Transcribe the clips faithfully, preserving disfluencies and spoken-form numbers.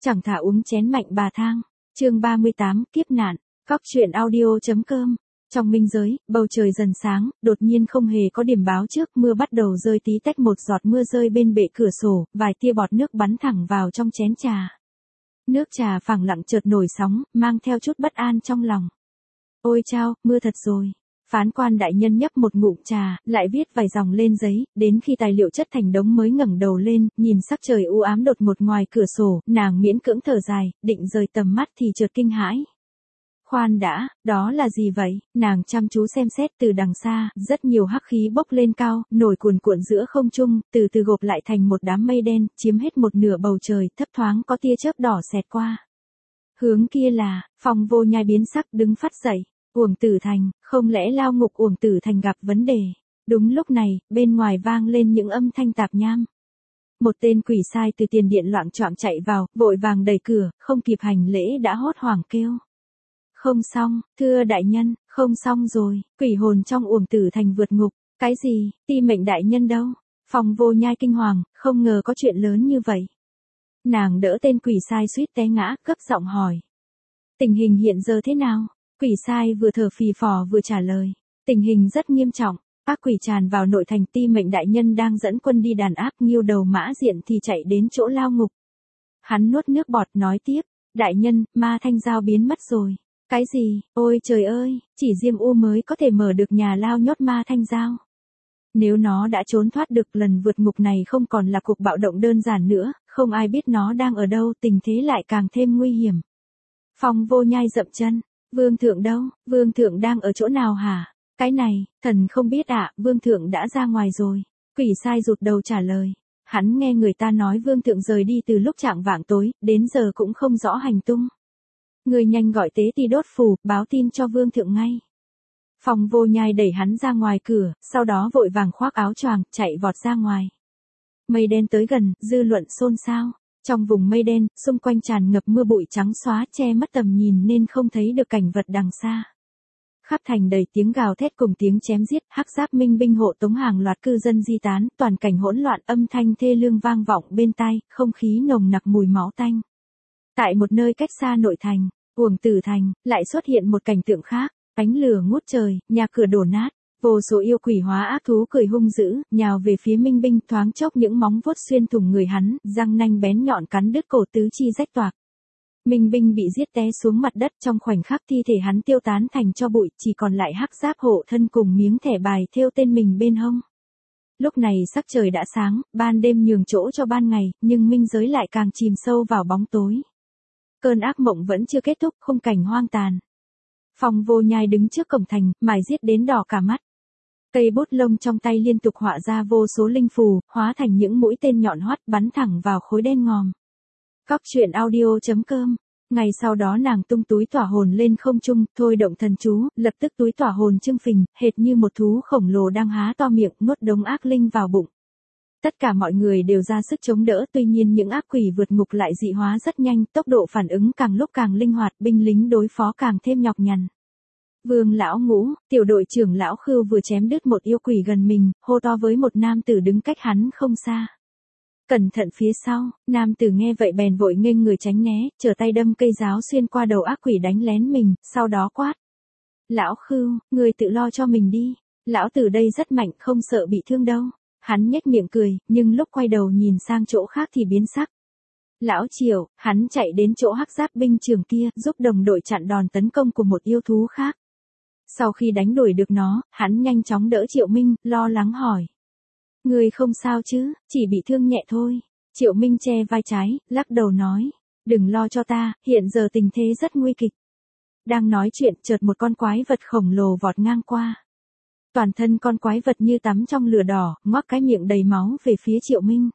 Chẳng thà uống chén mạnh bà thang. Chương ba mươi tám, kiếp nạn. Cóc truyện audio.com. Trong minh giới, bầu trời dần sáng, đột nhiên không hề có điểm báo trước, mưa bắt đầu rơi tí tách, một giọt mưa rơi bên bệ cửa sổ, vài tia bọt nước bắn thẳng vào trong chén trà. Nước trà phẳng lặng chợt nổi sóng, mang theo chút bất an trong lòng. Ôi chao, mưa thật rồi. Phán quan đại nhân nhấp một ngụm trà, lại viết vài dòng lên giấy, đến khi tài liệu chất thành đống mới ngẩng đầu lên, nhìn sắc trời u ám đột ngột ngoài cửa sổ, nàng miễn cưỡng thở dài, định rời tầm mắt thì chợt kinh hãi. Khoan đã, đó là gì vậy? Nàng chăm chú xem xét từ đằng xa, rất nhiều hắc khí bốc lên cao, nổi cuồn cuộn giữa không trung, từ từ gộp lại thành một đám mây đen, chiếm hết một nửa bầu trời, thấp thoáng có tia chớp đỏ xẹt qua. Hướng kia là, Phong Vô Nhai biến sắc đứng phát dậy. Uổng Tử Thành, không lẽ lao ngục Uổng Tử Thành gặp vấn đề? Đúng lúc này, bên ngoài vang lên những âm thanh tạp nham. Một tên quỷ sai từ tiền điện loạng choạng chạy vào, vội vàng đẩy cửa, không kịp hành lễ đã hốt hoảng kêu. Không xong, thưa đại nhân, không xong rồi, quỷ hồn trong Uổng Tử Thành vượt ngục. Cái gì, ti mệnh đại nhân đâu? Phong Vô Nhai kinh hoàng, không ngờ có chuyện lớn như vậy. Nàng đỡ tên quỷ sai suýt té ngã, gấp giọng hỏi. Tình hình hiện giờ thế nào? Quỷ sai vừa thở phì phò vừa trả lời. Tình hình rất nghiêm trọng, ác quỷ tràn vào nội thành, ti mệnh đại nhân đang dẫn quân đi đàn áp, Nghiêu Đầu Mã Diện thì chạy đến chỗ lao ngục. Hắn nuốt nước bọt nói tiếp, đại nhân, ma thanh giao biến mất rồi. Cái gì, ôi trời ơi, chỉ Diêm U mới có thể mở được nhà lao nhốt ma thanh giao. Nếu nó đã trốn thoát được, lần vượt ngục này không còn là cuộc bạo động đơn giản nữa, không ai biết nó đang ở đâu, tình thế lại càng thêm nguy hiểm. Phong Vô Nhai dậm chân. Vương thượng đâu, vương thượng đang ở chỗ nào hả? Cái này, thần không biết ạ, vương thượng đã ra ngoài rồi. Quỷ sai rụt đầu trả lời. Hắn nghe người ta nói vương thượng rời đi từ lúc chạng vạng tối, đến giờ cũng không rõ hành tung. Người nhanh gọi tế ti đốt phù, báo tin cho vương thượng ngay. Phong Vô Nhai đẩy hắn ra ngoài cửa, sau đó vội vàng khoác áo choàng, chạy vọt ra ngoài. Mây đen tới gần, dư luận xôn xao. Trong vùng mây đen, xung quanh tràn ngập mưa bụi trắng xóa, che mất tầm nhìn nên không thấy được cảnh vật đằng xa. Khắp thành đầy tiếng gào thét cùng tiếng chém giết, hắc giáp minh binh hộ tống hàng loạt cư dân di tán, toàn cảnh hỗn loạn, âm thanh thê lương vang vọng bên tai, không khí nồng nặc mùi máu tanh. Tại một nơi cách xa nội thành, Uổng Tử Thành, lại xuất hiện một cảnh tượng khác, ánh lửa ngút trời, nhà cửa đổ nát. Vô số yêu quỷ hóa ác thú cười hung dữ, nhào về phía minh binh, thoáng chốc những móng vuốt xuyên thủng người hắn, răng nanh bén nhọn cắn đứt cổ, tứ chi rách toạc. Minh binh bị giết té xuống mặt đất, trong khoảnh khắc thi thể hắn tiêu tán thành tro bụi, chỉ còn lại hắc giáp hộ thân cùng miếng thẻ bài thêu tên mình bên hông. Lúc này sắc trời đã sáng, ban đêm nhường chỗ cho ban ngày, nhưng minh giới lại càng chìm sâu vào bóng tối. Cơn ác mộng vẫn chưa kết thúc, khung cảnh hoang tàn. Phong Vô Nhai đứng trước cổng thành, mải giết đến đỏ cả mắt. Cây bút lông trong tay liên tục họa ra vô số linh phù, hóa thành những mũi tên nhọn hoắt bắn thẳng vào khối đen ngòm. Cóc truyện audio.com. Ngày sau đó nàng tung túi tỏa hồn lên không trung, thôi động thần chú, lập tức túi tỏa hồn trưng phình, hệt như một thú khổng lồ đang há to miệng nuốt đống ác linh vào bụng. Tất cả mọi người đều ra sức chống đỡ, tuy nhiên những ác quỷ vượt ngục lại dị hóa rất nhanh, tốc độ phản ứng càng lúc càng linh hoạt, binh lính đối phó càng thêm nhọc nhằn. Vương lão Ngũ, tiểu đội trưởng lão Khưu vừa chém đứt một yêu quỷ gần mình, hô to với một nam tử đứng cách hắn không xa. Cẩn thận phía sau, nam tử nghe vậy bèn vội nghênh người tránh né, trở tay đâm cây giáo xuyên qua đầu ác quỷ đánh lén mình, sau đó quát. Lão Khưu, người tự lo cho mình đi, lão tử đây rất mạnh, không sợ bị thương đâu. Hắn nhếch miệng cười, nhưng lúc quay đầu nhìn sang chỗ khác thì biến sắc. Lão Triệu, hắn chạy đến chỗ hắc giáp binh trưởng kia, giúp đồng đội chặn đòn tấn công của một yêu thú khác. Sau khi đánh đuổi được nó, hắn nhanh chóng đỡ Triệu Minh, lo lắng hỏi. Người không sao chứ, chỉ bị thương nhẹ thôi. Triệu Minh che vai trái, lắc đầu nói. Đừng lo cho ta, hiện giờ tình thế rất nguy kịch. Đang nói chuyện, chợt một con quái vật khổng lồ vọt ngang qua. Toàn thân con quái vật như tắm trong lửa đỏ, ngoác cái miệng đầy máu về phía Triệu Minh.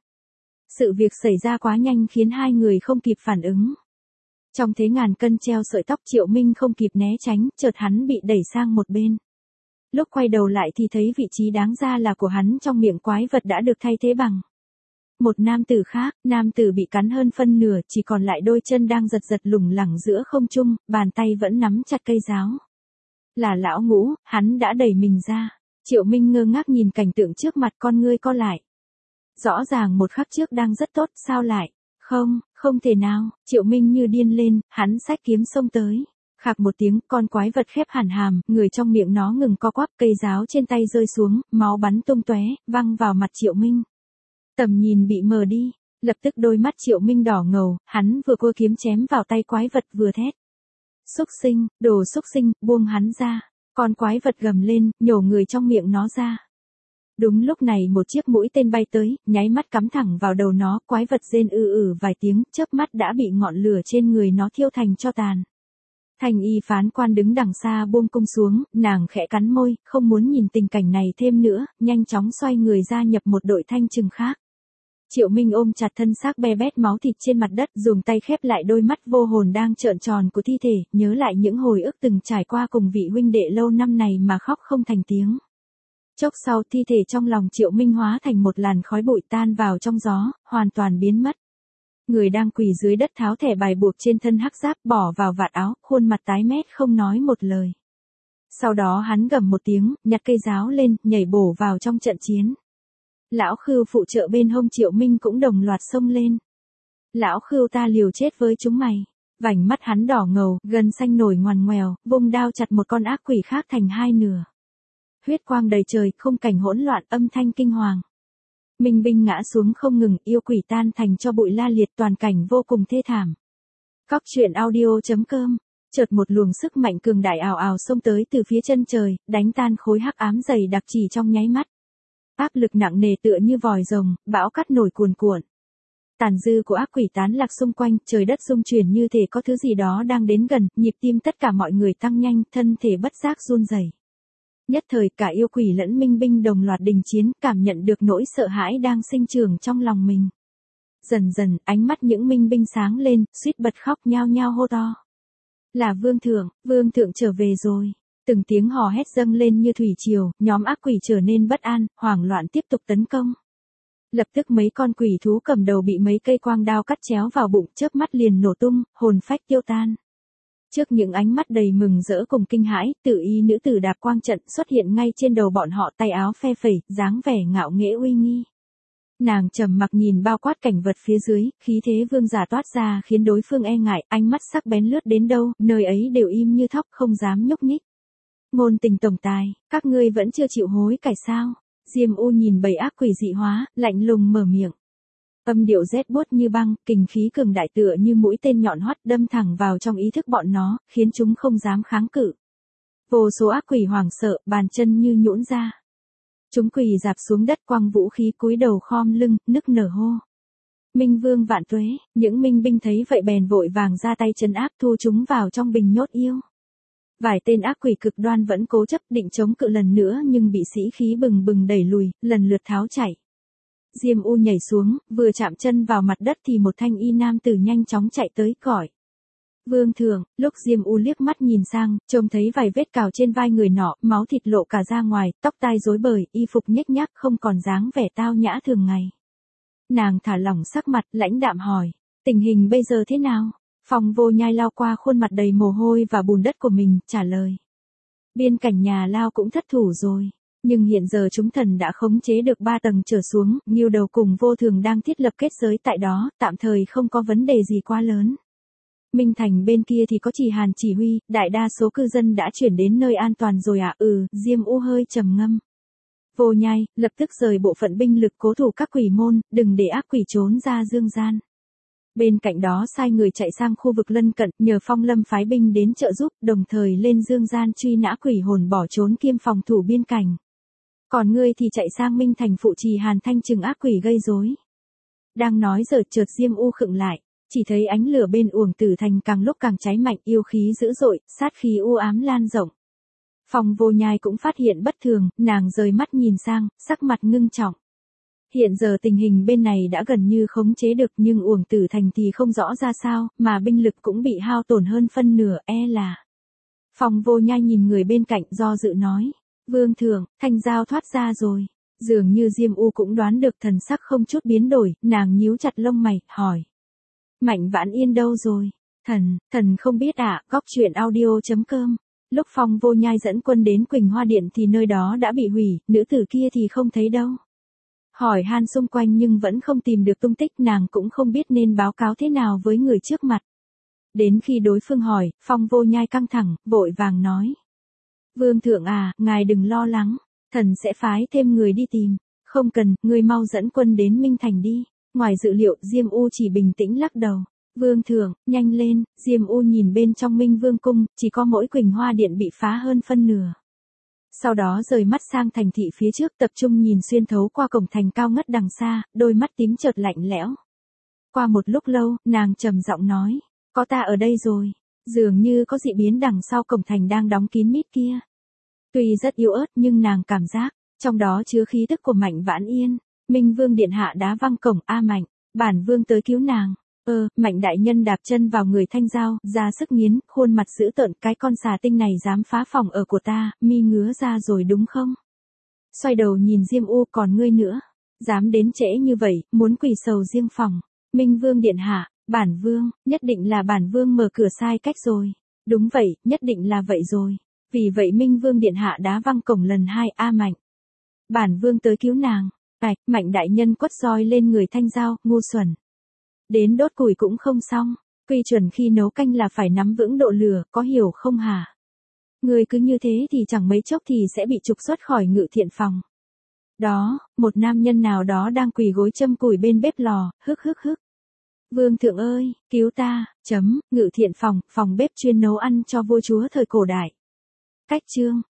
Sự việc xảy ra quá nhanh khiến hai người không kịp phản ứng. Trong thế ngàn cân treo sợi tóc, Triệu Minh không kịp né tránh, chợt hắn bị đẩy sang một bên. Lúc quay đầu lại thì thấy vị trí đáng ra là của hắn trong miệng quái vật đã được thay thế bằng một nam tử khác. Nam tử bị cắn hơn phân nửa, chỉ còn lại đôi chân đang giật giật lủng lẳng giữa không trung, bàn tay vẫn nắm chặt cây giáo. Là lão Ngũ, hắn đã đẩy mình ra. Triệu Minh ngơ ngác nhìn cảnh tượng trước mặt, con ngươi co lại. Rõ ràng một khắc trước đang rất tốt, sao lại Không, không thể nào, Triệu Minh như điên lên, hắn xách kiếm xông tới. Khạc một tiếng, con quái vật khép hẳn hàm, người trong miệng nó ngừng co quắp, cây giáo trên tay rơi xuống, máu bắn tung tóe, văng vào mặt Triệu Minh. Tầm nhìn bị mờ đi, lập tức đôi mắt Triệu Minh đỏ ngầu, hắn vừa cua kiếm chém vào tay quái vật vừa thét. Xúc sinh, đồ xúc sinh, buông hắn ra. Con quái vật gầm lên, nhổ người trong miệng nó ra. Đúng lúc này một chiếc mũi tên bay tới, nháy mắt cắm thẳng vào đầu nó, quái vật rên ư ử vài tiếng, chớp mắt đã bị ngọn lửa trên người nó thiêu thành tro tàn. Thành y phán quan đứng đằng xa buông cung xuống, nàng khẽ cắn môi, không muốn nhìn tình cảnh này thêm nữa, nhanh chóng xoay người gia nhập một đội thanh trừng khác. Triệu Minh ôm chặt thân xác be bét máu thịt trên mặt đất, dùng tay khép lại đôi mắt vô hồn đang trợn tròn của thi thể, nhớ lại những hồi ức từng trải qua cùng vị huynh đệ lâu năm này mà khóc không thành tiếng. Chốc sau thi thể trong lòng Triệu Minh hóa thành một làn khói bụi tan vào trong gió, hoàn toàn biến mất. Người đang quỳ dưới đất tháo thẻ bài buộc trên thân hắc giáp bỏ vào vạt áo, khuôn mặt tái mét không nói một lời. Sau đó hắn gầm một tiếng, nhặt cây giáo lên, nhảy bổ vào trong trận chiến. Lão Khưu phụ trợ bên hông Triệu Minh cũng đồng loạt xông lên. Lão Khưu ta liều chết với chúng mày. Vành mắt hắn đỏ ngầu, gân xanh nổi ngoằn ngoèo, vung đao chặt một con ác quỷ khác thành hai nửa. Huyết quang đầy trời, khung cảnh hỗn loạn, âm thanh kinh hoàng. Minh binh ngã xuống không ngừng, yêu quỷ tan thành cho bụi la liệt, toàn cảnh vô cùng thê thảm. Cóc truyện audio chấm com. Chợt một luồng sức mạnh cường đại ào ào xông tới từ phía chân trời, đánh tan khối hắc ám dày đặc chỉ trong nháy mắt. Áp lực nặng nề tựa như vòi rồng, bão cát nổi cuồn cuộn. Tàn dư của ác quỷ tán lạc xung quanh, trời đất rung chuyển như thể có thứ gì đó đang đến gần, nhịp tim tất cả mọi người tăng nhanh, thân thể bất giác run rẩy. Nhất thời cả yêu quỷ lẫn minh binh đồng loạt đình chiến, cảm nhận được nỗi sợ hãi đang sinh trưởng trong lòng mình. Dần dần, ánh mắt những minh binh sáng lên, suýt bật khóc nhao nhao hô to. Là Vương Thượng, Vương Thượng trở về rồi. Từng tiếng hò hét dâng lên như thủy triều, nhóm ác quỷ trở nên bất an, hoảng loạn tiếp tục tấn công. Lập tức mấy con quỷ thú cầm đầu bị mấy cây quang đao cắt chéo vào bụng, chớp mắt liền nổ tung, hồn phách tiêu tan. Trước những ánh mắt đầy mừng rỡ cùng kinh hãi, Tử Y nữ tử đạp quang trận xuất hiện ngay trên đầu bọn họ, tay áo phe phẩy, dáng vẻ ngạo nghễ uy nghi. Nàng trầm mặc nhìn bao quát cảnh vật phía dưới, khí thế vương giả toát ra khiến đối phương e ngại, ánh mắt sắc bén lướt đến đâu, nơi ấy đều im như thóc không dám nhúc nhích. Ngôn tình tổng tài, các ngươi vẫn chưa chịu hối cải sao? Diêm U nhìn bầy ác quỷ dị hóa, lạnh lùng mở miệng. Âm điệu rét buốt như băng, kình khí cường đại tựa như mũi tên nhọn hoắt đâm thẳng vào trong ý thức bọn nó, khiến chúng không dám kháng cự. Vô số ác quỷ hoảng sợ, bàn chân như nhũn ra. Chúng quỳ dạp xuống đất, quăng vũ khí, cúi đầu khom lưng, nức nở hô. Minh Vương vạn tuế, những minh binh thấy vậy bèn vội vàng ra tay trấn áp, thu chúng vào trong bình nhốt yêu. Vài tên ác quỷ cực đoan vẫn cố chấp định chống cự lần nữa nhưng bị sĩ khí bừng bừng đẩy lùi, lần lượt tháo chạy. Diêm U nhảy xuống, vừa chạm chân vào mặt đất thì một thanh y nam tử nhanh chóng chạy tới gọi. Vương Thượng, lúc Diêm U liếc mắt nhìn sang, trông thấy vài vết cào trên vai người nọ, máu thịt lộ cả ra ngoài, tóc tai rối bời, y phục nhếch nhác không còn dáng vẻ tao nhã thường ngày. Nàng thả lỏng sắc mặt, lãnh đạm hỏi, tình hình bây giờ thế nào? Phong Vô Nhai lao qua khuôn mặt đầy mồ hôi và bùn đất của mình, trả lời. Biên cảnh nhà Lao cũng thất thủ rồi. Nhưng hiện giờ chúng thần đã khống chế được ba tầng trở xuống, Ngưu Đầu cùng Vô Thường đang thiết lập kết giới tại đó, tạm thời không có vấn đề gì quá lớn. Minh Thành bên kia thì có Chỉ Hàn chỉ huy, đại đa số cư dân đã chuyển đến nơi an toàn rồi ạ. À? Ừ, Diêm U hơi trầm ngâm. Vô Nhai, lập tức rời bộ phận binh lực cố thủ các quỷ môn, đừng để ác quỷ trốn ra dương gian. Bên cạnh đó sai người chạy sang khu vực lân cận, nhờ Phong Lâm phái binh đến trợ giúp, đồng thời lên dương gian truy nã quỷ hồn bỏ trốn kiêm phòng thủ biên cảnh. Còn ngươi thì chạy sang Minh Thành phụ trì Hàn thanh trừng ác quỷ gây rối. Đang nói giờ chợt Diêm U khựng lại, chỉ thấy ánh lửa bên Uổng Tử Thành càng lúc càng cháy mạnh, yêu khí dữ dội, sát khí u ám lan rộng. Phong Vô Nhai cũng phát hiện bất thường, nàng rời mắt nhìn sang, sắc mặt ngưng trọng. Hiện giờ tình hình bên này đã gần như khống chế được nhưng Uổng Tử Thành thì không rõ ra sao, mà binh lực cũng bị hao tổn hơn phân nửa, e là. Phong Vô Nhai nhìn người bên cạnh do dự nói. Vương Thượng, thanh giao thoát ra rồi. Dường như Diêm U cũng đoán được thần sắc không chút biến đổi, nàng nhíu chặt lông mày, hỏi. Mạnh Vãn Yên đâu rồi? Thần, thần không biết ạ, à, góc truyện audio chấm com. Lúc Phong Vô Nhai dẫn quân đến Quỳnh Hoa Điện thì nơi đó đã bị hủy, nữ tử kia thì không thấy đâu. Hỏi han xung quanh nhưng vẫn không tìm được tung tích, nàng cũng không biết nên báo cáo thế nào với người trước mặt. Đến khi đối phương hỏi, Phong Vô Nhai căng thẳng, vội vàng nói. Vương thượng à, ngài đừng lo lắng, thần sẽ phái thêm người đi tìm. Không cần, ngươi mau dẫn quân đến Minh Thành đi. Ngoài dự liệu, Diêm U chỉ bình tĩnh lắc đầu. Vương thượng, nhanh lên. Diêm U nhìn bên trong Minh Vương cung, chỉ có mỗi Quỳnh Hoa Điện bị phá hơn phân nửa. Sau đó rời mắt sang thành thị phía trước, tập trung nhìn xuyên thấu qua cổng thành cao ngất đằng xa, đôi mắt tím chợt lạnh lẽo. Qua một lúc lâu, nàng trầm giọng nói, có ta ở đây rồi. Dường như có dị biến đằng sau cổng thành đang đóng kín mít kia. Tuy rất yếu ớt nhưng nàng cảm giác, trong đó chứa khí tức của Mạnh Vãn Yên. Minh Vương điện hạ đá văng cổng, a Mạnh, bản vương tới cứu nàng. Ơ, Mạnh đại nhân đạp chân vào người Thanh Giao, ra sức nghiến, khuôn mặt dữ tợn, cái con xà tinh này dám phá phòng ở của ta, mi ngứa ra rồi đúng không? Xoay đầu nhìn Diêm U, còn ngươi nữa, dám đến trễ như vậy, muốn quỳ sầu riêng phòng. Minh Vương điện hạ, bản vương, nhất định là bản vương mở cửa sai cách rồi. Đúng vậy, nhất định là vậy rồi. Vì vậy Minh Vương điện hạ đá văng cổng lần hai, a Mạnh. Bản vương tới cứu nàng. Ảch, Mạnh đại nhân quất roi lên người Thanh Giao, ngu xuẩn. Đến đốt củi cũng không xong, quy chuẩn khi nấu canh là phải nắm vững độ lửa, có hiểu không hả? Người cứ như thế thì chẳng mấy chốc thì sẽ bị trục xuất khỏi Ngự Thiện phòng. Đó, một nam nhân nào đó đang quỳ gối châm củi bên bếp lò, hức hức hức. Vương thượng ơi, cứu ta, chấm, Ngự Thiện phòng, phòng bếp chuyên nấu ăn cho vua chúa thời cổ đại. Cách chương